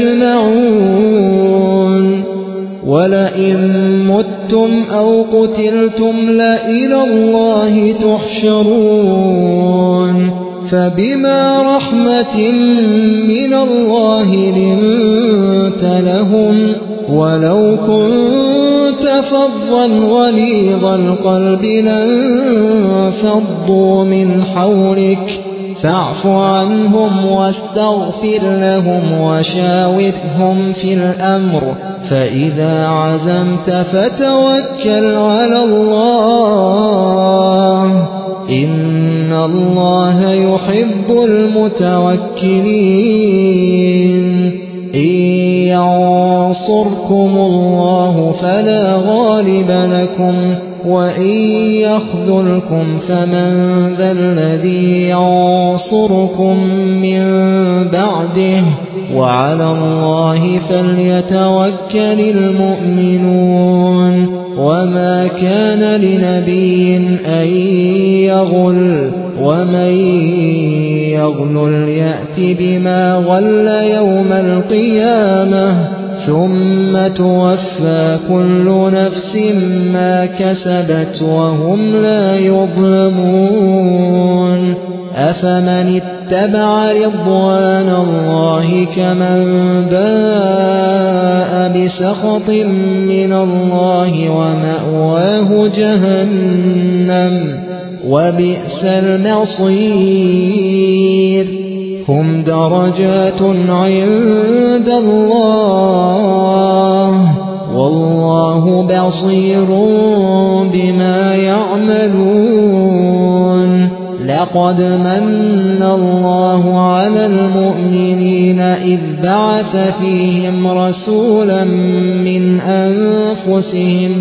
يجمعون. ولئن متم أو قتلتم لإلى الله تحشرون. فبما رحمة من الله لنت لهم، ولو كنت فظا غليظ القلب لانفضوا من حولك، فاعف عنهم واستغفر لهم وشاورهم في الأمر، فإذا عزمت فتوكل على الله، إن الله يحب المتوكلين. إن ينصركم الله فلا غالب لكم، وإن يخذلكم فمن ذا الذي ينصركم من بعده، وعلى الله فليتوكل المؤمنون. وما كان لنبي أن يغل، ومن يغل يأت بما غل يوم القيامة، ثم توفى كل نفس ما كسبت وهم لا يظلمون. أفمن اتبع رضوان الله كمن باء بسخط من الله ومأواه جهنم وبئس المصير. هم درجات عند الله، والله بصير بما يعملون. لقد من الله على المؤمنين إذ بعث فيهم رسولا من أنفسهم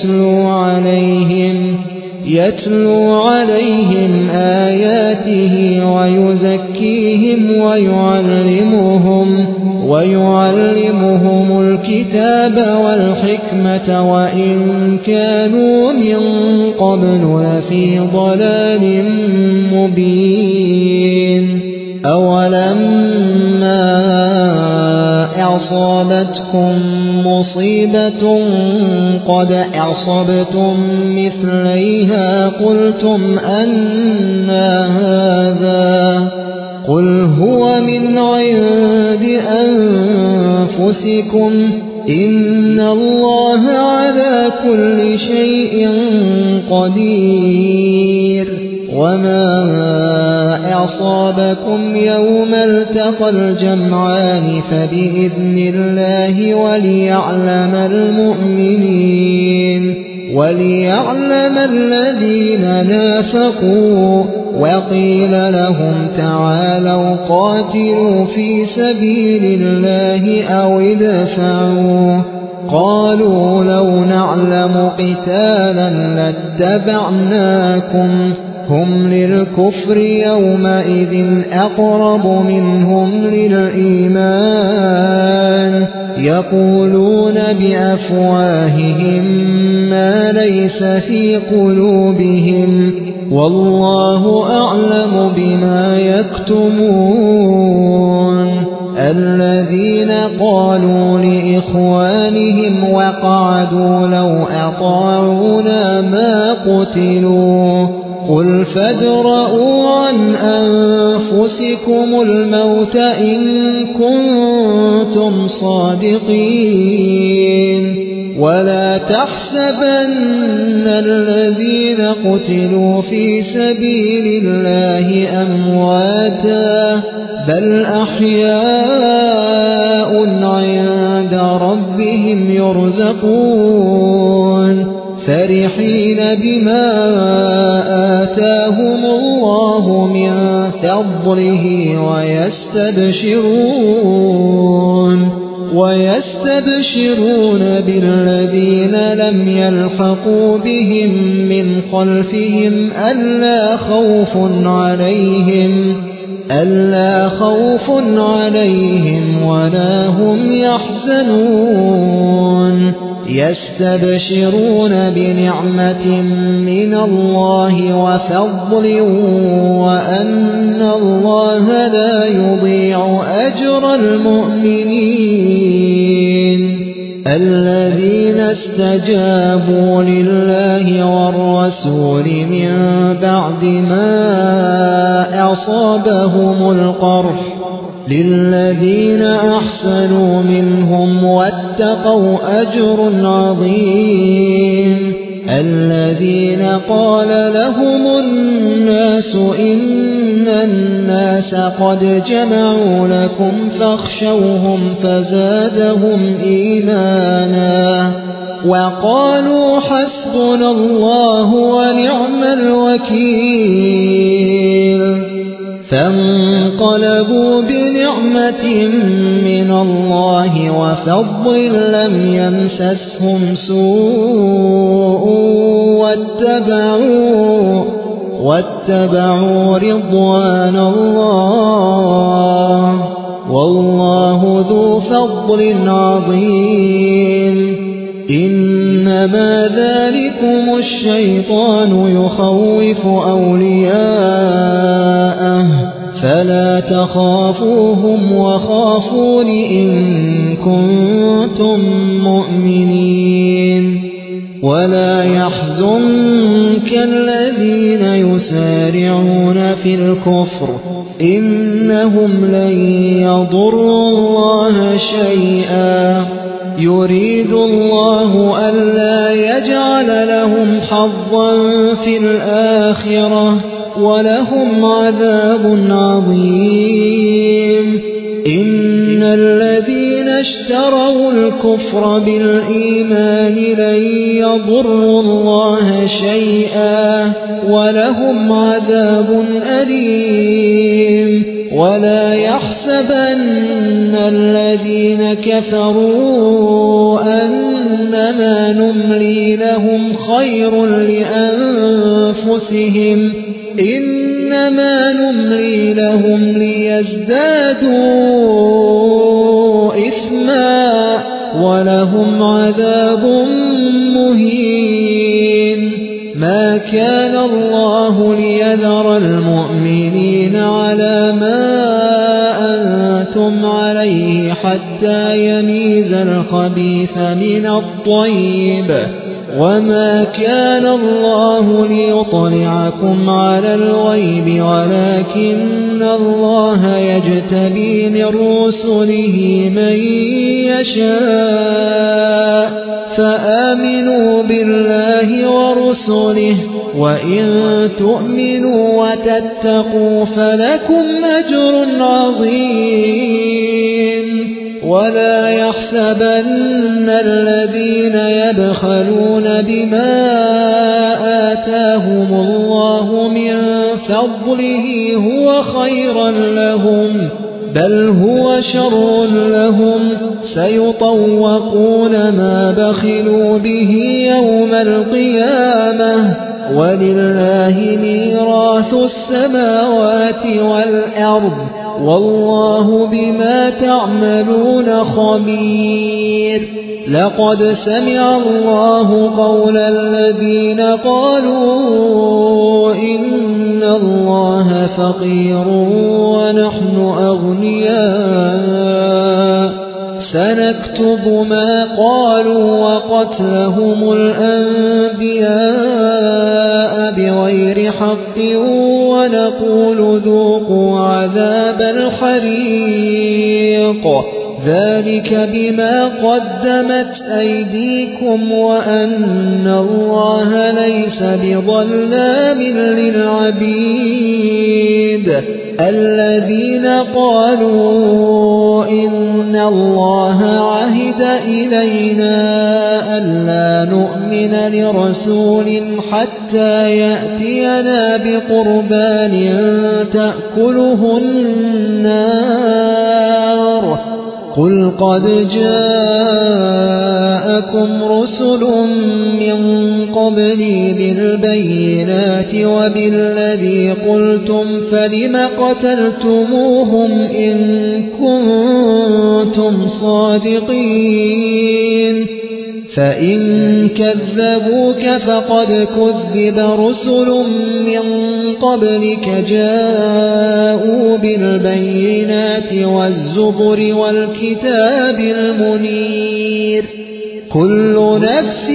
يتلو عليهم آياته ويزكيهم ويعلمهم الكتاب والحكمة وإن كانوا من قبل لفي ضلال مبين. أولما أصابتكم مصيبة قد أصبتم مثليها قلتم أنى هذا، قل هو من عند أنفسكم إن الله على كل شيء قدير. وما أصابكم يوم التقى الجمعان فبإذن الله وليعلم الذين نافقوا. وقيل لهم تعالوا قاتلوا في سبيل الله أو ادفعوا، قالوا لو نعلم قتالا لاتبعناكم، هم للكفر يومئذ أقرب منهم للإيمان، يقولون بأفواههم ما ليس في قلوبهم، والله أعلم بما يكتمون. الذين قالوا لإخوانهم وقعدوا لو أطاعونا ما قتلوا، قل فادرءوا عن أنفسكم الموت إن كنتم صادقين. ولا تحسبن الذين قتلوا في سبيل الله أمواتا، بل أحياء عند ربهم يرزقون، فرحين بما آتاهم الله من فضله ويستبشرون بالذين لم يلحقوا بهم من خلفهم ألا خوف عليهم ولا هم يحزنون يستبشرون بنعمة من الله وفضل وأن الله لا يضيع أجر المؤمنين الذين استجابوا لله والرسول من بعد ما أصابهم القرح للذين أحسنوا منهم واتقوا أجر عظيم الذين قال لهم الناس إن الناس قد جمعوا لكم فاخشوهم فزادهم إيمانا وقالوا حسبنا الله ونعم الوكيل فانقلبوا بنعمة من الله وفضل لم يمسسهم سوء واتبعوا رضوان الله والله ذو فضل عظيم إنما ذلكم الشيطان يخوف أولياءه فلا تخافوهم وخافون إن كنتم مؤمنين ولا يحزنك الذين يسارعون في الكفر إنهم لن يضروا الله شيئا يريد الله ألا يجعل لهم حظا في الآخرة ولهم عذاب عظيم إن الذين اشتروا الكفر بالإيمان لن يضروا الله شيئا ولهم عذاب أليم ولا يحسبن الذين كفروا أنما نملي لهم خير لأنفسهم إنما نملي لهم ليزدادوا إثما ولهم عذاب مهين ما كان الله ليذر المؤمنين على ما أنتم عليه حتى يميز الخبيث من الطيب وما كان الله ليطلعكم على الغيب ولكن الله يجتبي من رسله من يشاء فآمنوا بالله ورسله وإن تؤمنوا وتتقوا فلكم أجر عظيم ولا يحسبن الذين يبخلون بما آتاهم الله من فضله هو خيرا لهم بل هو شر لهم سيطوقون ما بخلوا به يوم القيامة ولله ميراث السماوات والأرض والله بما تعملون خبير لقد سمع الله قول الذين قالوا إن الله فقير ونحن أغنياء سنكتب ما قالوا وقتلهم الأنبياء بغير حق ونقول ذوقوا عذاب الحريق ذلك بما قدمت أيديكم وأن الله ليس بظلام للعبيد الذين قالوا إن الله عهد إلينا ألا نؤمن لرسول حتى يأتينا بقربان تأكله النار قل قد جاءكم رسل من قبلي بالبينات وبالذي قلتم فلم قتلتموهم إن كنتم صادقين فإن كذبوك فقد كذب رسل من قبلك جاءوا بالبينات والزبر والكتاب المنير كل نفس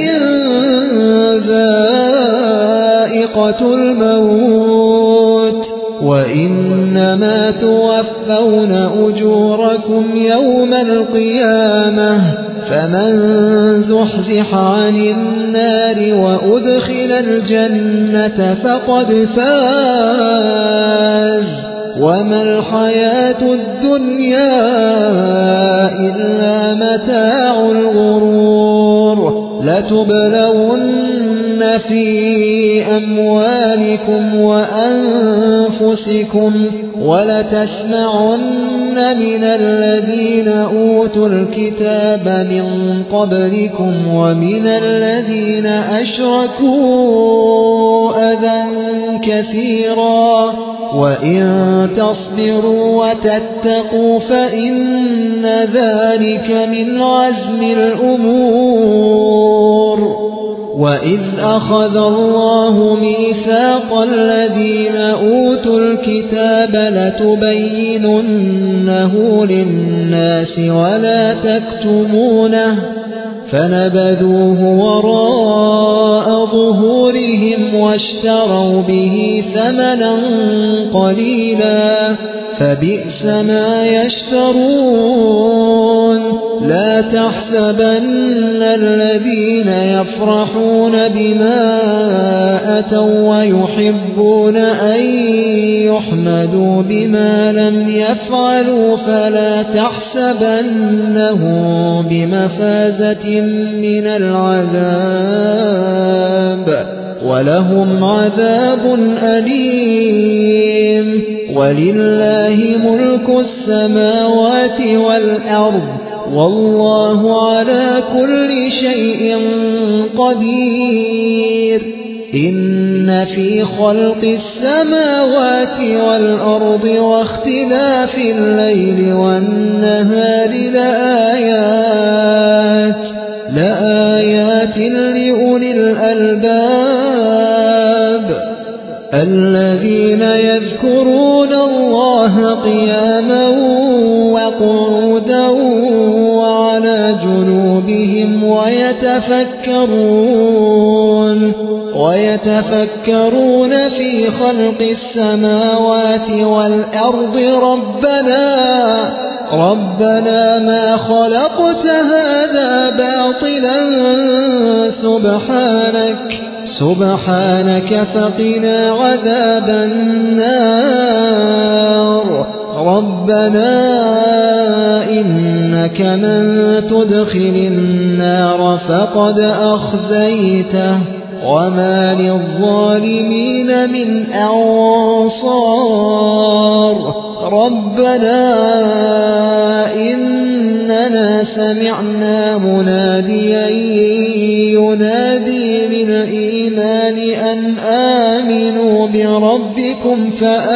ذائقة الموت وإنما توفون أجوركم يوم القيامة فمن زحزح عن النار وأدخل الجنة فقد فاز وما الحياة الدنيا إلا متاع الغرور لتبلون في أموالكم وأنفسكم ولتسمعن من الذين أوتوا الكتاب من قبلكم ومن الذين أشركوا أذى كثيرا وإن تصبروا وتتقوا فإن ذلك من عزم الأمور وإذ أخذ الله ميثاق الذين أوتوا الكتاب لتبيننه للناس ولا تكتمونه فنبذوه وراء ظهورهم واشتروا به ثمنا قليلا فبئس ما يشترون لا تحسبن الذين يفرحون بما أتوا ويحبون أن يحمدوا بما لم يفعلوا فلا تحسبنه بمفازة من العذاب ولهم عذاب أليم ولله ملك السماوات والأرض والله على كل شيء قدير إن في خلق السماوات والأرض واختلاف الليل والنهار لآيات لأولي الألباب الذين يذكرون الله قياما وقعودا وعلى جنوبهم ويتفكرون في خلق السماوات والأرض ربنا ما خلقت هذا باطلا سبحانك فقنا عذاب النار ربنا إنك من تدخل النار فقد أخزيته وما للظالمين من أنصار ربنا إننا سمعنا مناديا ينادي للإيمان أن آمنوا بربكم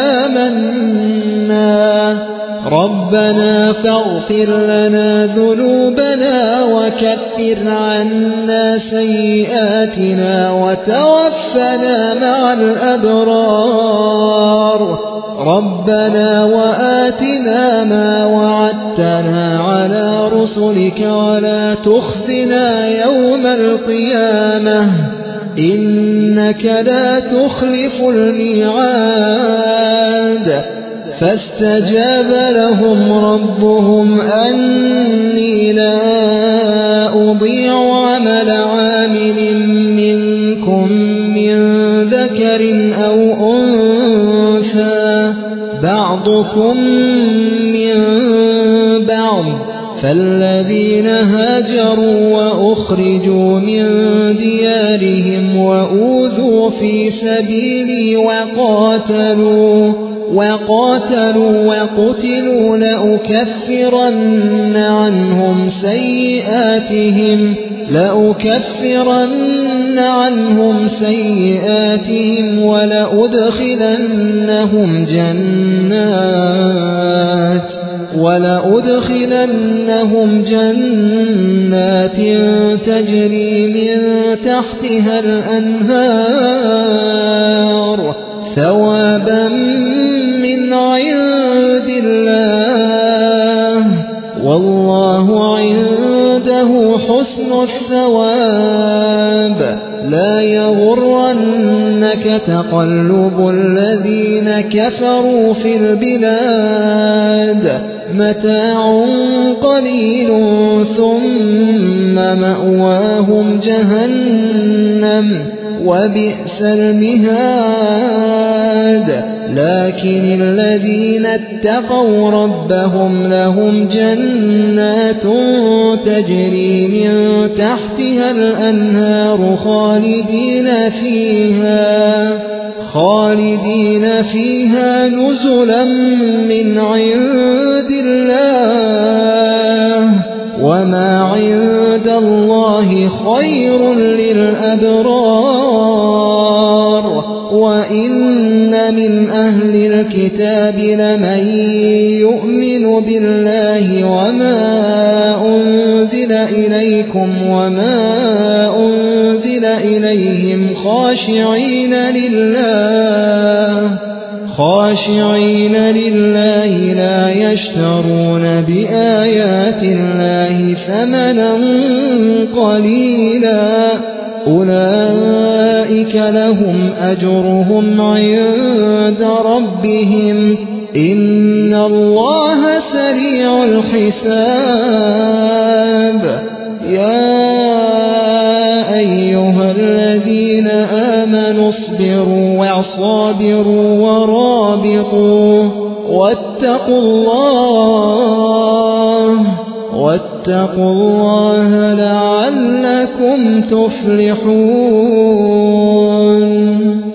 فآمنا ربنا فاغفر لنا ذنوبنا وكفر عنا سيئاتنا وتوفنا مع الأبرار ربنا وآتنا ما وعدتنا على رسلك ولا تخزنا يوم القيامة إنك لا تخلف الميعاد فاستجاب لهم ربهم أني لا أضيع عمل عامل منكم من ذكر أو أنثى بعضكم من بعض فالذين هاجروا وأخرجوا من ديارهم وأوذوا في سبيلي وقاتلوا وقتلوا لأكفرن عنهم سيئاتهم ولأدخلنهم جنات تجري من تحتها الأنهار ثوابا من عند الله والله عنده حسن الثواب لا يغرنك تقلب الذين كفروا في البلاد متاع قليل ثم مأواهم جهنم وبئس المهاد لكن الذين اتقوا ربهم لهم جنات تجري من تحتها الأنهار خالدين فيها نزلا من عند الله وما عند الله خير للأبرار وإن من أهل الكتاب لمن يؤمن بالله وما أنزل إليكم وما أنزل إليهم خاشعين لله لا يشترون بآيات الله ثمنا قليلا أولئك لهم أجرهم عند ربهم إن الله سريع الحساب يا أيها الذين آمنوا اصبروا وصابروا ورابطوا واتقوا الله لعلكم تفلحون